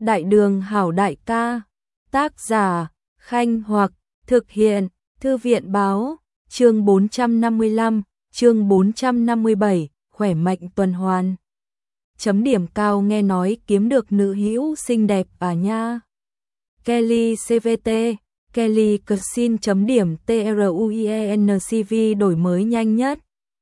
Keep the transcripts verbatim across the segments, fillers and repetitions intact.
Đại đường hảo đại ca, tác giả, Khanh Hoặc, thực hiện, Thư viện báo, chương bốn trăm năm mươi lăm, chương bốn trăm năm mươi bảy, khỏe mạnh tuần hoàn. Chấm điểm cao nghe nói kiếm được nữ hữu xinh đẹp à nha. Kelly xê vê tê, Kelly Cuisine chấm điểm TRUIENCV đổi mới nhanh nhất.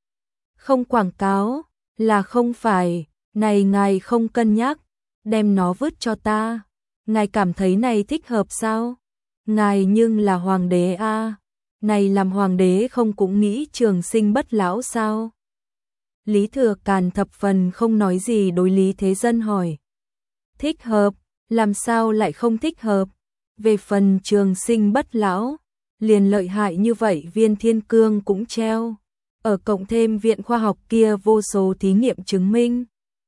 Không quảng cáo, là không phải, này ngài không cân nhắc, đem nó vứt cho ta. Ngài cảm thấy này thích hợp sao? Ngài nhưng là hoàng đế a, à? Này làm hoàng đế không cũng nghĩ trường sinh bất lão sao? Lý Thừa Càn thập phần không nói gì đối Lý Thế Dân hỏi. Thích hợp, làm sao lại không thích hợp? Về phần trường sinh bất lão, liền lợi hại như vậy viên thiên cương cũng treo. Ở cộng thêm viện khoa học kia vô số thí nghiệm chứng minh.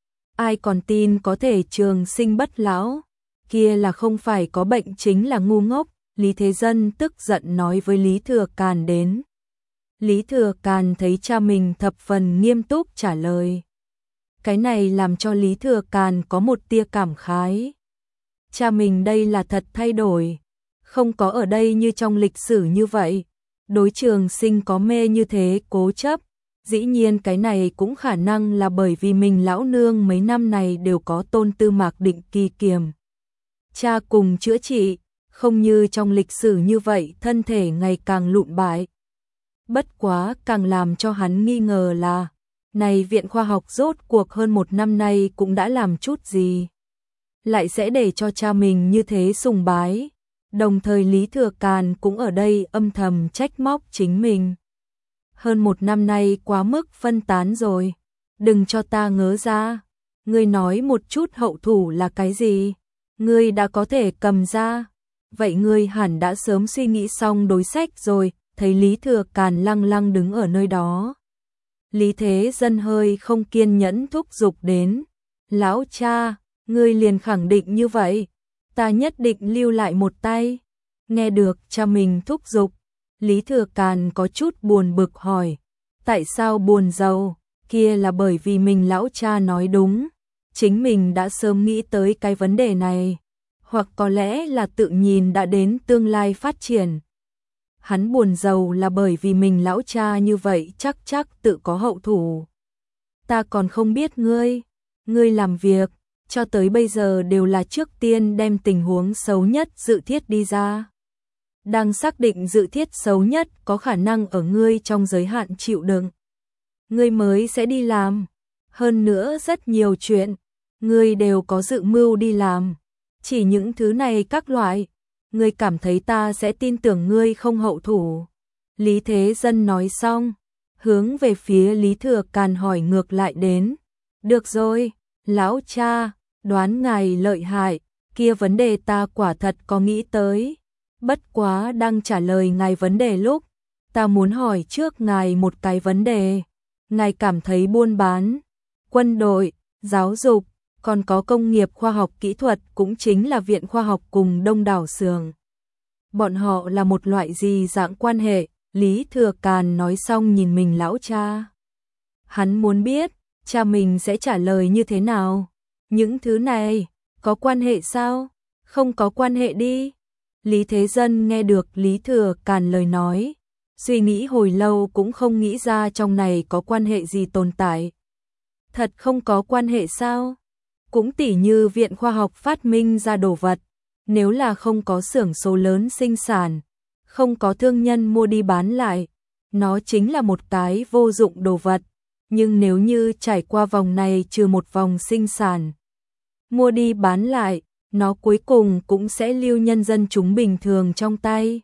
Ai còn tin có thể trường sinh bất lão, kia là không phải có bệnh chính là ngu ngốc. Lý Thế Dân tức giận nói với Lý Thừa Càn đến. Lý Thừa Càn thấy cha mình thập phần nghiêm túc trả lời. Cái này làm cho Lý Thừa Càn có một tia cảm khái. Cha mình đây là thật thay đổi, không có ở đây như trong lịch sử như vậy. Đối trường sinh có mê như thế cố chấp. Dĩ nhiên cái này cũng khả năng là bởi vì mình lão nương mấy năm này đều có tôn tư mạc định kỳ kiềm. Cha cùng chữa trị, không như trong lịch sử như vậy thân thể ngày càng lụn bại. Bất quá càng làm cho hắn nghi ngờ là, này viện khoa học rốt cuộc hơn một năm nay cũng đã làm chút gì. Lại sẽ để cho cha mình như thế sùng bái. Đồng thời Lý Thừa Càn cũng ở đây âm thầm trách móc chính mình. Hơn một năm nay quá mức phân tán rồi. Đừng cho ta ngớ ra. Ngươi nói một chút hậu thủ là cái gì? Ngươi đã có thể cầm ra. Vậy ngươi hẳn đã sớm suy nghĩ xong đối sách rồi. Thấy Lý Thừa Càn lăng lăng đứng ở nơi đó. Lý Thế Dân hơi không kiên nhẫn thúc giục đến. Lão cha, ngươi liền khẳng định như vậy. Ta nhất định lưu lại một tay. Nghe được cha mình thúc giục, Lý Thừa Càn có chút buồn bực hỏi. Tại sao buồn rầu? Kia là bởi vì mình lão cha nói đúng. Chính mình đã sớm nghĩ tới cái vấn đề này. Hoặc có lẽ là tự nhìn đã đến tương lai phát triển. Hắn buồn rầu là bởi vì mình lão cha như vậy chắc chắc tự có hậu thủ. Ta còn không biết ngươi. Ngươi làm việc cho tới bây giờ đều là trước tiên đem tình huống xấu nhất dự thiết đi ra. Đang xác định dự thiết xấu nhất có khả năng ở ngươi trong giới hạn chịu đựng. Ngươi mới sẽ đi làm. Hơn nữa rất nhiều chuyện, ngươi đều có dự mưu đi làm. Chỉ những thứ này các loại, ngươi cảm thấy ta sẽ tin tưởng ngươi không hậu thủ. Lý Thế Dân nói xong, hướng về phía Lý Thừa Càn hỏi ngược lại đến. Được rồi, lão cha, đoán ngài lợi hại, kia vấn đề ta quả thật có nghĩ tới. Bất quá đang trả lời ngài vấn đề lúc, ta muốn hỏi trước ngài một cái vấn đề. Ngài cảm thấy buôn bán, quân đội, giáo dục, còn có công nghiệp khoa học kỹ thuật cũng chính là viện khoa học cùng đông đảo xưởng. Bọn họ là một loại gì dạng quan hệ? Lý Thừa Càn nói xong nhìn mình lão cha. Hắn muốn biết, cha mình sẽ trả lời như thế nào? Những thứ này, có quan hệ sao? Không có quan hệ đi. Lý Thế Dân nghe được Lý Thừa Càn lời nói, suy nghĩ hồi lâu cũng không nghĩ ra trong này có quan hệ gì tồn tại. Thật không có quan hệ sao? Cũng tỉ như viện khoa học phát minh ra đồ vật, nếu là không có xưởng số lớn sinh sản, không có thương nhân mua đi bán lại, nó chính là một cái vô dụng đồ vật. Nhưng nếu như trải qua vòng này trừ một vòng sinh sản, mua đi bán lại, nó cuối cùng cũng sẽ lưu nhân dân chúng bình thường trong tay.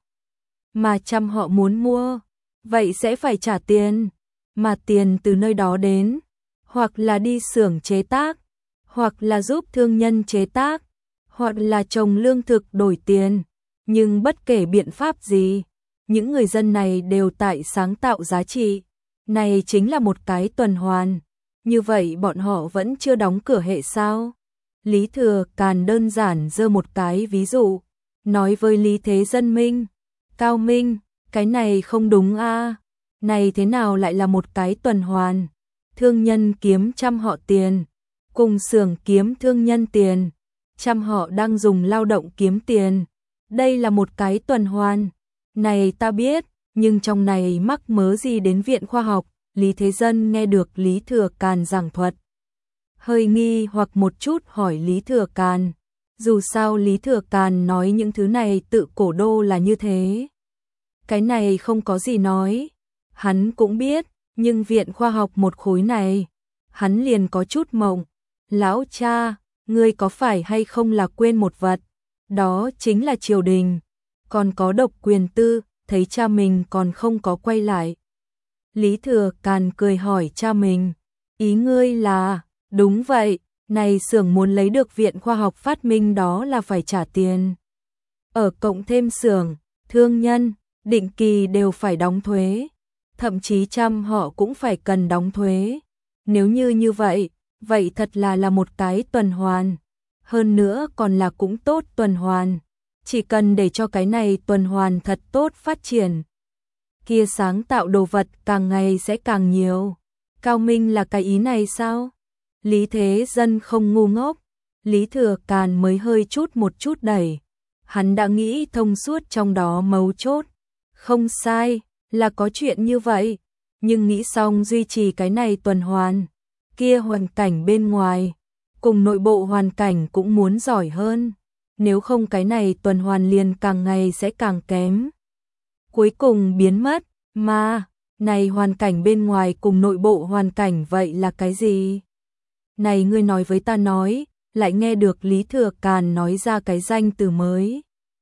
Mà trăm họ muốn mua, vậy sẽ phải trả tiền, mà tiền từ nơi đó đến, hoặc là đi xưởng chế tác, hoặc là giúp thương nhân chế tác, hoặc là trồng lương thực đổi tiền. Nhưng bất kể biện pháp gì, những người dân này đều tại sáng tạo giá trị. Này chính là một cái tuần hoàn. Như vậy bọn họ vẫn chưa đóng cửa hệ sao? Lý Thừa Càn đơn giản giơ một cái ví dụ, nói với Lý Thế Dân Minh. Cao Minh, cái này không đúng a. Này thế nào lại là một cái tuần hoàn? Thương nhân kiếm trăm họ tiền, cùng xưởng kiếm thương nhân tiền. trăm họ đang dùng lao động kiếm tiền. Đây là một cái tuần hoàn. Này ta biết, nhưng trong này mắc mớ gì đến viện khoa học? Lý Thế Dân nghe được Lý Thừa Càn giảng thuật, hơi nghi hoặc một chút hỏi Lý Thừa Càn. Dù sao Lý Thừa Càn nói những thứ này tự cổ đô là như thế. Cái này không có gì nói. Hắn cũng biết, nhưng viện khoa học một khối này, hắn liền có chút mộng. Lão cha, ngươi có phải hay không là quên một vật? Đó chính là triều đình, còn có độc quyền tư, thấy cha mình còn không có quay lại. Lý Thừa Càn cười hỏi cha mình, ý ngươi là, đúng vậy, này xưởng muốn lấy được viện khoa học phát minh đó là phải trả tiền. Ở cộng thêm xưởng, thương nhân, định kỳ đều phải đóng thuế, thậm chí trăm họ cũng phải cần đóng thuế. Nếu như như vậy, vậy thật là là một cái tuần hoàn. Hơn nữa còn là cũng tốt tuần hoàn. Chỉ cần để cho cái này tuần hoàn thật tốt phát triển, kia sáng tạo đồ vật càng ngày sẽ càng nhiều. Cao minh là cái ý này sao? Lý Thế Dân không ngu ngốc. Lý Thừa Càn mới hơi chút một chút đẩy. Hắn đã nghĩ thông suốt trong đó mấu chốt. Không sai, là có chuyện như vậy. Nhưng nghĩ xong duy trì cái này tuần hoàn, kia hoàn cảnh bên ngoài cùng nội bộ hoàn cảnh cũng muốn giỏi hơn. Nếu không cái này tuần hoàn liền càng ngày sẽ càng kém, cuối cùng biến mất. Mà, này hoàn cảnh bên ngoài cùng nội bộ hoàn cảnh vậy là cái gì? Này ngươi nói với ta nói, lại nghe được Lý Thừa Càn nói ra cái danh từ mới.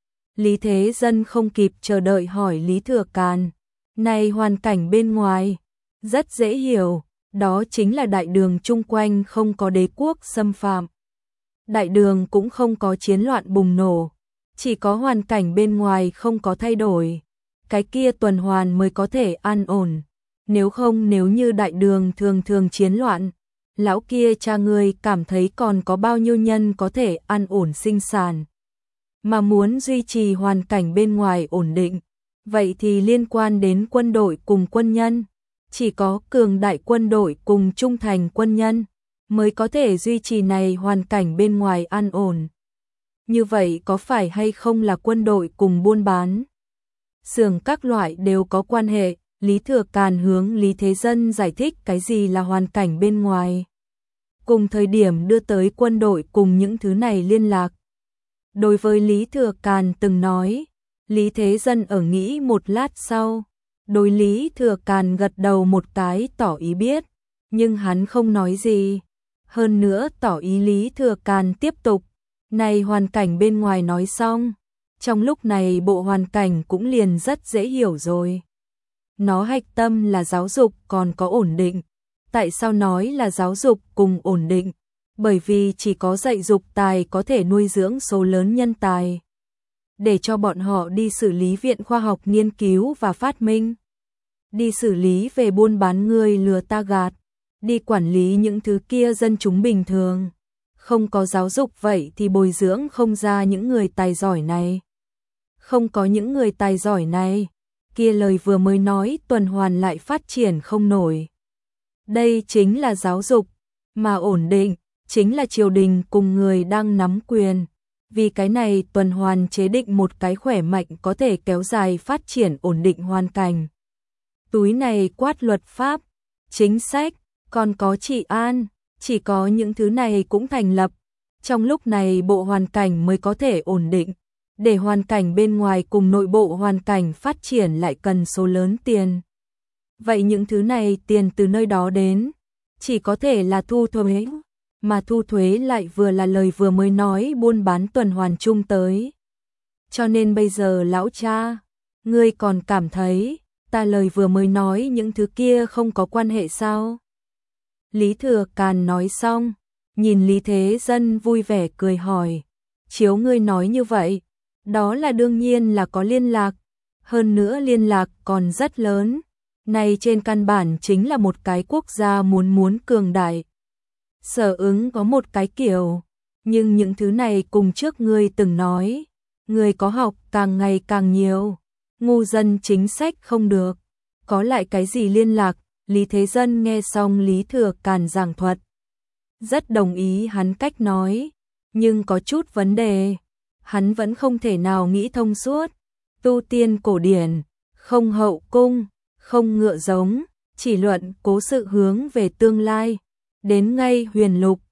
Lý Thế Dân không kịp chờ đợi hỏi Lý Thừa Càn, này hoàn cảnh bên ngoài, rất dễ hiểu, đó chính là đại đường chung quanh không có đế quốc xâm phạm. Đại đường cũng không có chiến loạn bùng nổ, chỉ có hoàn cảnh bên ngoài không có thay đổi, cái kia tuần hoàn mới có thể an ổn. Nếu không, nếu như đại đường thường thường chiến loạn, lão kia cha ngươi cảm thấy còn có bao nhiêu nhân có thể an ổn sinh sản. Mà muốn duy trì hoàn cảnh bên ngoài ổn định, vậy thì liên quan đến quân đội cùng quân nhân. Chỉ có cường đại quân đội cùng trung thành quân nhân mới có thể duy trì này hoàn cảnh bên ngoài an ổn. Như vậy có phải hay không là quân đội cùng buôn bán, xưởng các loại đều có quan hệ? Lý Thừa Càn hướng Lý Thế Dân giải thích cái gì là hoàn cảnh bên ngoài, cùng thời điểm đưa tới quân đội cùng những thứ này liên lạc. Đối với Lý Thừa Càn từng nói, Lý Thế Dân ở nghĩ một lát sau, đối Lý Thừa Càn gật đầu một cái tỏ ý biết, nhưng hắn không nói gì. Hơn nữa tỏ ý Lý Thừa Càn tiếp tục, này hoàn cảnh bên ngoài nói xong, trong lúc này bộ hoàn cảnh cũng liền rất dễ hiểu rồi. Nó hạch tâm là giáo dục còn có ổn định. Tại sao nói là giáo dục cùng ổn định? Bởi vì chỉ có dạy dục tài có thể nuôi dưỡng số lớn nhân tài, để cho bọn họ đi xử lý viện khoa học nghiên cứu và phát minh, đi xử lý về buôn bán người lừa ta gạt, đi quản lý những thứ kia dân chúng bình thường. Không có giáo dục vậy thì bồi dưỡng không ra những người tài giỏi này. Không có những người tài giỏi này, kia lời vừa mới nói tuần hoàn lại phát triển không nổi. Đây chính là giáo dục, mà ổn định chính là triều đình cùng người đang nắm quyền. Vì cái này tuần hoàn chế định một cái khỏe mạnh có thể kéo dài phát triển ổn định hoàn cảnh. Túi này quát luật pháp, chính sách, còn có trị an, chỉ có những thứ này cũng thành lập. Trong lúc này bộ hoàn cảnh mới có thể ổn định. Để hoàn cảnh bên ngoài cùng nội bộ hoàn cảnh phát triển lại cần số lớn tiền. Vậy những thứ này tiền từ nơi đó đến, chỉ có thể là thu thuế, mà thu thuế lại vừa là lời vừa mới nói buôn bán tuần hoàn chung tới. Cho nên bây giờ lão cha, ngươi còn cảm thấy ta lời vừa mới nói những thứ kia không có quan hệ sao? Lý Thừa Càn nói xong, nhìn Lý Thế Dân vui vẻ cười hỏi, chiếu ngươi nói như vậy, đó là đương nhiên là có liên lạc, hơn nữa liên lạc còn rất lớn. Này trên căn bản chính là một cái quốc gia muốn muốn cường đại. Sở ứng có một cái kiểu, nhưng những thứ này cùng trước ngươi từng nói, người có học càng ngày càng nhiều, ngu dân chính sách không được, có lại cái gì liên lạc? Lý Thế Dân nghe xong Lý Thừa Càn giảng thuật, rất đồng ý hắn cách nói, nhưng có chút vấn đề, hắn vẫn không thể nào nghĩ thông suốt. Tu tiên cổ điển, không hậu cung, không ngựa giống, chỉ luận cố sự hướng về tương lai. Đến ngay huyền lục,